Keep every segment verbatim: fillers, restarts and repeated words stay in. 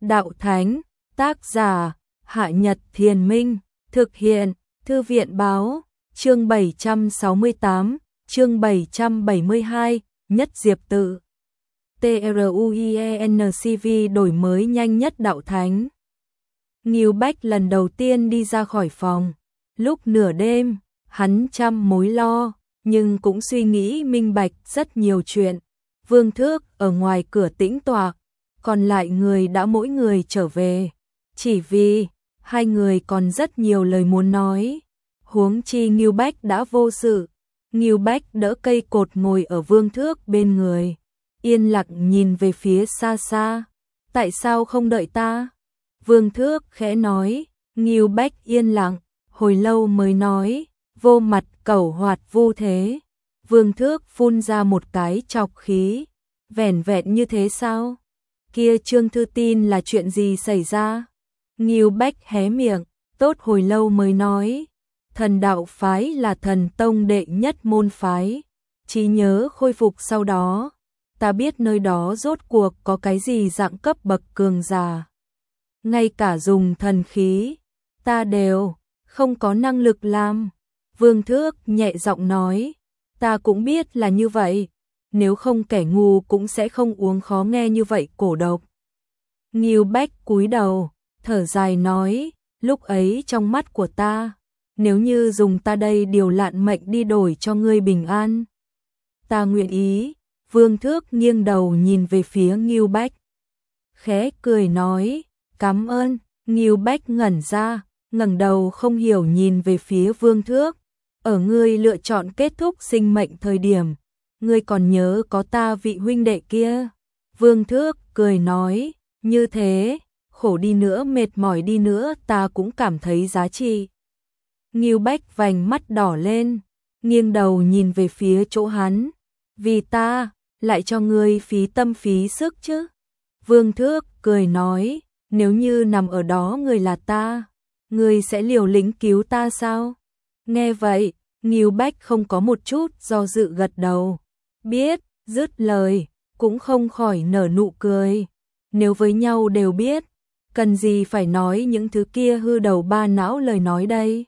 Đạo Thánh, tác giả, Hạ Nhật Thiền Minh, thực hiện, Thư viện Báo, chương bảy trăm sáu mươi tám, chương bảy trăm bảy mươi hai, Nhất Diệp Tự. TRUIENCV đổi mới nhanh nhất Đạo Thánh. Ngưu Bách lần đầu tiên đi ra khỏi phòng. Lúc nửa đêm, hắn trăm mối lo, nhưng cũng suy nghĩ minh bạch rất nhiều chuyện. Vương Thước ở ngoài cửa tĩnh tọa, còn lại người đã mỗi người trở về. Chỉ vì, hai người còn rất nhiều lời muốn nói. Huống chi Ngưu Bách đã vô sự. Ngưu Bách đỡ cây cột ngồi ở Vương Thước bên người. Yên lặng nhìn về phía xa xa. Tại sao không đợi ta? Vương Thước khẽ nói. Ngưu Bách yên lặng, hồi lâu mới nói. Vô mặt cẩu hoạt vu thế. Vương Thước phun ra một cái chọc khí. Vẻn vẹn như thế sao? Kia Trương Thư tin là chuyện gì xảy ra? Ngưu Bách hé miệng, tốt hồi lâu mới nói. Thần đạo phái là thần tông đệ nhất môn phái. Trí nhớ khôi phục sau đó. Ta biết nơi đó rốt cuộc có cái gì dạng cấp bậc cường giả. Ngay cả dùng thần khí, ta đều không có năng lực làm. Vương Thước nhẹ giọng nói, ta cũng biết là như vậy. Nếu không kẻ ngu cũng sẽ không uống khó nghe như vậy cổ độc. Ngưu Bách cúi đầu, thở dài nói, lúc ấy trong mắt của ta, nếu như dùng ta đây điều lạn mệnh đi đổi cho ngươi bình an, ta nguyện ý. Vương Thước nghiêng đầu nhìn về phía Ngưu Bách, khẽ cười nói, cảm ơn. Ngưu Bách ngẩn ra, ngẩng đầu không hiểu nhìn về phía Vương Thước. Ở ngươi lựa chọn kết thúc sinh mệnh thời điểm, ngươi còn nhớ có ta vị huynh đệ kia. Vương Thước cười nói, như thế, khổ đi nữa mệt mỏi đi nữa ta cũng cảm thấy giá trị. Ngưu Bách vành mắt đỏ lên, nghiêng đầu nhìn về phía chỗ hắn. Vì ta, lại cho ngươi phí tâm phí sức chứ. Vương Thước cười nói, nếu như nằm ở đó người là ta, ngươi sẽ liều lĩnh cứu ta sao? Nghe vậy, Ngưu Bách không có một chút do dự gật đầu. Biết, dứt lời, cũng không khỏi nở nụ cười. Nếu với nhau đều biết, cần gì phải nói những thứ kia hư đầu ba não lời nói đây.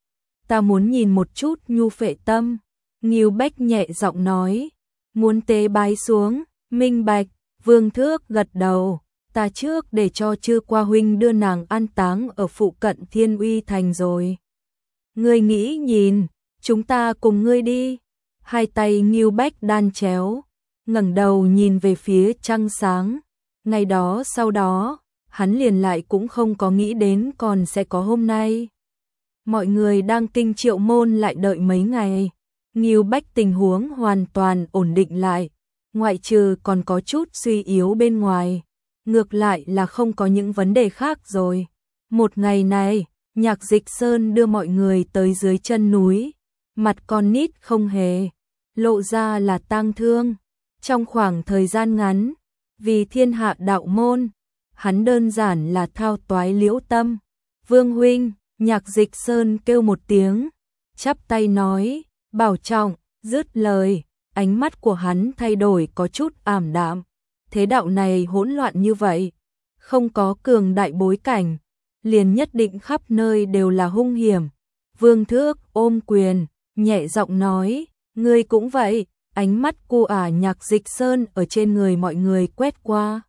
Ta muốn nhìn một chút nhu phệ tâm. Ngưu Bách nhẹ giọng nói, muốn tế bái xuống, minh bạch. Vương Thước gật đầu, ta trước để cho Chư Qua huynh đưa nàng an táng ở phụ cận Thiên Uy thành rồi. Ngươi nghĩ nhìn, chúng ta cùng ngươi đi. Hai tay Ngưu Bách đan chéo, ngẩng đầu nhìn về phía trăng sáng. Ngày đó sau đó, hắn liền lại cũng không có nghĩ đến còn sẽ có hôm nay. Mọi người đang kinh Triệu Môn lại đợi mấy ngày. Ngưu Bách tình huống hoàn toàn ổn định lại, ngoại trừ còn có chút suy yếu bên ngoài. Ngược lại là không có những vấn đề khác rồi. Một ngày này, Nhạc Dịch Sơn đưa mọi người tới dưới chân núi. Mặt con nít không hề lộ ra là tang thương. Trong khoảng thời gian ngắn, vì thiên hạ đạo môn, hắn đơn giản là thao toái liễu tâm. Vương huynh, Nhạc Dịch Sơn kêu một tiếng, chắp tay nói, bảo trọng. Dứt lời, ánh mắt của hắn thay đổi có chút ảm đạm. Thế đạo này hỗn loạn như vậy, không có cường đại bối cảnh, liền nhất định khắp nơi đều là hung hiểm. Vương Thước ôm quyền, nhẹ giọng nói, ngươi cũng vậy. Ánh mắt cu ả Nhạc Dịch Sơn ở trên người mọi người quét qua.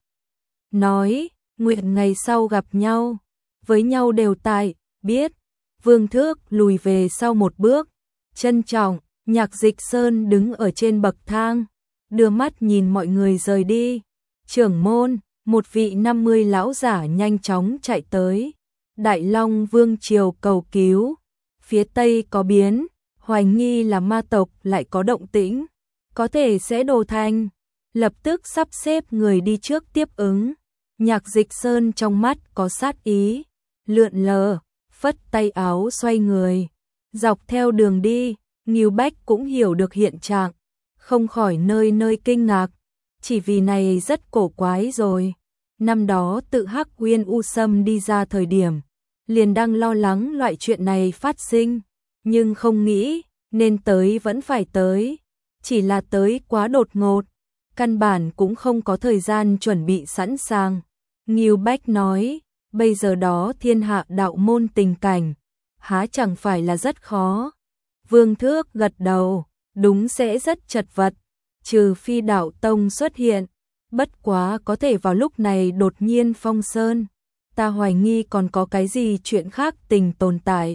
Nói, nguyện ngày sau gặp nhau, với nhau đều tại, biết. Vương Thước lùi về sau một bước, trân trọng. Nhạc Dịch Sơn đứng ở trên bậc thang, đưa mắt nhìn mọi người rời đi. Trưởng môn, một vị năm mươi lão giả nhanh chóng chạy tới. Đại Long Vương triều cầu cứu, phía tây có biến, hoài nghi là ma tộc lại có động tĩnh, có thể sẽ đổ thành. Lập tức sắp xếp người đi trước tiếp ứng. Nhạc Dịch Sơn trong mắt có sát ý, lượn lờ, phất tay áo xoay người, dọc theo đường đi. Ngưu Bách cũng hiểu được hiện trạng, không khỏi nơi nơi kinh ngạc, chỉ vì này rất cổ quái rồi. Năm đó tự Hắc Uyên U Sâm đi ra thời điểm, liền đang lo lắng loại chuyện này phát sinh, nhưng không nghĩ, nên tới vẫn phải tới, chỉ là tới quá đột ngột, căn bản cũng không có thời gian chuẩn bị sẵn sàng. Ngưu Bách nói, bây giờ đó thiên hạ đạo môn tình cảnh, há chẳng phải là rất khó. Vương Thước gật đầu, đúng sẽ rất chật vật, trừ phi đạo tông xuất hiện, bất quá có thể vào lúc này đột nhiên phong sơn. Ta hoài nghi còn có cái gì chuyện khác tình tồn tại.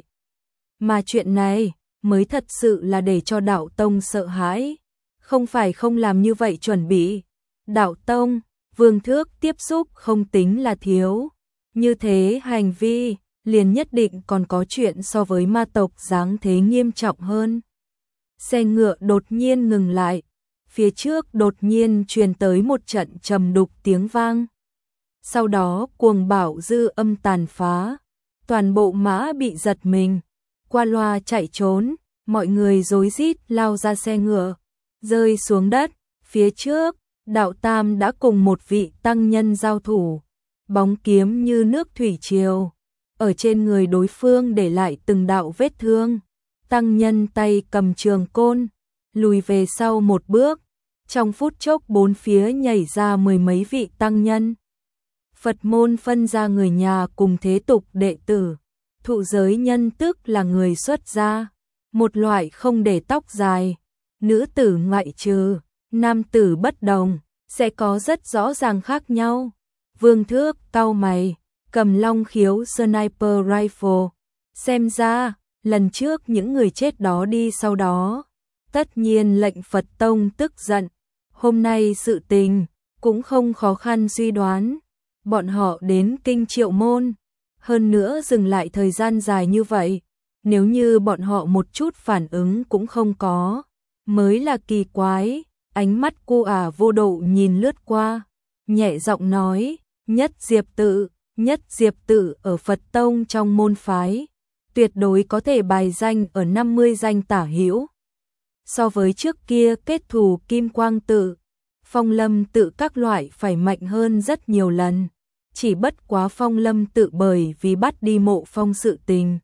Mà chuyện này mới thật sự là để cho đạo tông sợ hãi, không phải không làm như vậy chuẩn bị. Đạo tông, Vương Thước tiếp xúc không tính là thiếu, như thế hành vi liền nhất định còn có chuyện so với ma tộc dáng thế nghiêm trọng hơn. Xe ngựa đột nhiên ngừng lại, phía trước đột nhiên truyền tới một trận trầm đục tiếng vang. Sau đó cuồng bạo dư âm tàn phá, toàn bộ mã bị giật mình, qua loa chạy trốn, mọi người rối rít lao ra xe ngựa, rơi xuống đất. Phía trước, Đạo Tam đã cùng một vị tăng nhân giao thủ, bóng kiếm như nước thủy triều, ở trên người đối phương để lại từng đạo vết thương. Tăng nhân tay cầm trường côn, lùi về sau một bước, trong phút chốc bốn phía nhảy ra mười mấy vị tăng nhân. Phật môn phân ra người nhà cùng thế tục đệ tử, thụ giới nhân tức là người xuất gia, một loại không để tóc dài, nữ tử ngoại trừ, nam tử bất đồng, sẽ có rất rõ ràng khác nhau. Vương Thước cau mày, cầm long khiếu sniper rifle, xem ra lần trước những người chết đó đi sau đó, tất nhiên lệnh Phật tông tức giận. Hôm nay sự tình cũng không khó khăn suy đoán, bọn họ đến kinh Triệu Môn, hơn nữa dừng lại thời gian dài như vậy, nếu như bọn họ một chút phản ứng cũng không có, mới là kỳ quái. Ánh mắt cô ả vô độ nhìn lướt qua, nhẹ giọng nói, Nhất Diệp tự, Nhất Diệp tự ở Phật tông trong môn phái, tuyệt đối có thể bài danh ở năm mươi danh tả hữu. So với trước kia kết thù Kim Quang tự, Phong Lâm tự các loại phải mạnh hơn rất nhiều lần, chỉ bất quá Phong Lâm tự bởi vì bắt đi Mộ Phong sự tình,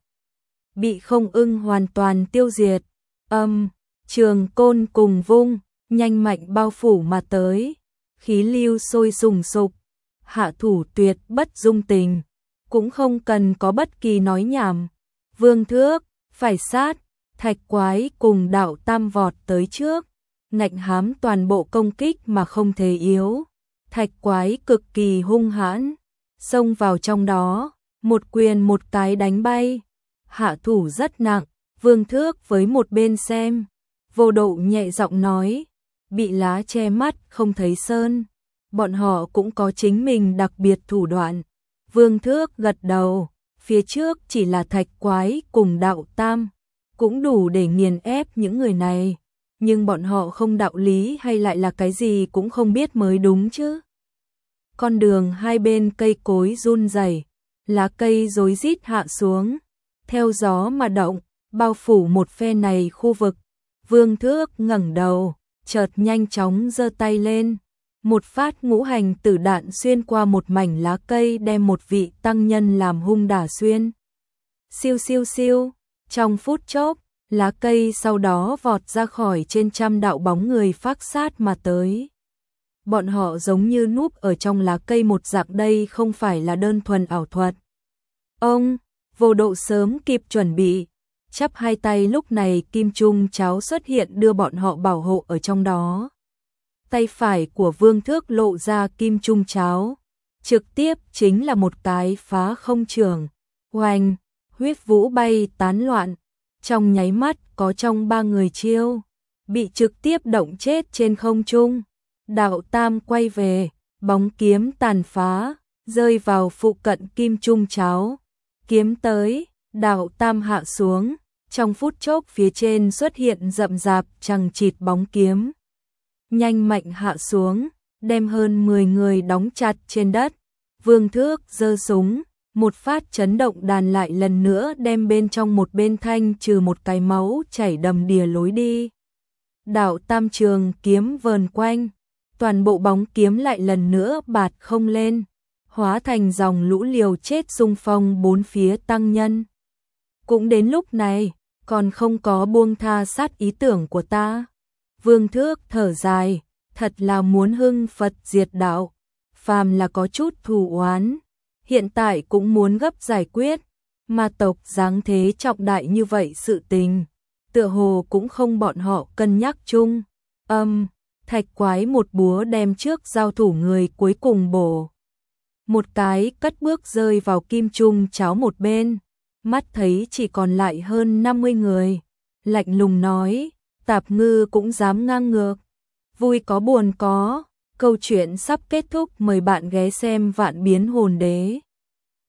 bị Không Ưng hoàn toàn tiêu diệt. Âm, trường côn cùng vung, nhanh mạnh bao phủ mà tới, khí lưu sôi sùng sục, hạ thủ tuyệt bất dung tình, cũng không cần có bất kỳ nói nhảm. Vương Thước, phải sát, Thạch Quái cùng Đạo Tam vọt tới trước, ngạnh hám toàn bộ công kích mà không thể yếu. Thạch Quái cực kỳ hung hãn, xông vào trong đó, một quyền một cái đánh bay, hạ thủ rất nặng. Vương Thước với một bên xem, vô độ nhẹ giọng nói, bị lá che mắt không thấy sơn, bọn họ cũng có chính mình đặc biệt thủ đoạn. Vương Thước gật đầu, phía trước chỉ là Thạch Quái cùng Đạo Tam, cũng đủ để nghiền ép những người này, nhưng bọn họ không đạo lý hay lại là cái gì cũng không biết mới đúng chứ. Con đường hai bên cây cối run rẩy, lá cây rối rít hạ xuống, theo gió mà động, bao phủ một phe này khu vực. Vương Thước ngẩng đầu, chợt nhanh chóng giơ tay lên, một phát ngũ hành tử đạn xuyên qua một mảnh lá cây đem một vị tăng nhân làm hung đả xuyên. Siêu siêu siêu, trong phút chốc, lá cây sau đó vọt ra khỏi trên trăm đạo bóng người phác sát mà tới. Bọn họ giống như núp ở trong lá cây một dạng, đây không phải là đơn thuần ảo thuật. Ông, vô độ sớm kịp chuẩn bị, chắp hai tay, lúc này kim trung cháo xuất hiện đưa bọn họ bảo hộ ở trong đó. Tay phải của Vương Thước lộ ra kim trung cháo, trực tiếp chính là một cái phá không trường, oanh, huyết vũ bay tán loạn, trong nháy mắt có trong ba người chiêu, bị trực tiếp động chết trên không trung. Đạo Tam quay về, bóng kiếm tàn phá, rơi vào phụ cận kim trung cháo, kiếm tới, Đạo Tam hạ xuống, trong phút chốc phía trên xuất hiện rậm rạp chằng chịt bóng kiếm, nhanh mạnh hạ xuống, đem hơn mười người đóng chặt trên đất. Vương Thước giơ súng, một phát chấn động đàn lại lần nữa đem bên trong một bên thanh trừ một cái máu chảy đầm đìa lối đi. Đạo Tam trường kiếm vờn quanh, toàn bộ bóng kiếm lại lần nữa bạt không lên, hóa thành dòng lũ liều chết xung phong bốn phía tăng nhân. Cũng đến lúc này, còn không có buông tha sát ý tưởng của ta. Vương Thước thở dài, thật là muốn hưng Phật diệt đạo. phàm là có chút thù oán, hiện tại cũng muốn gấp giải quyết, ma tộc dáng thế trọng đại như vậy sự tình, tựa hồ cũng không bọn họ cân nhắc chung. Âm, thạch quái một búa đem trước giao thủ người cuối cùng bổ. Một cái cất bước rơi vào kim trung cháo một bên, mắt thấy chỉ còn lại hơn năm mươi người, lạnh lùng nói, Tạp Ngư cũng dám ngang ngược, vui có buồn có, câu chuyện sắp kết thúc, mời bạn ghé xem Vạn Biến Hồn Đế.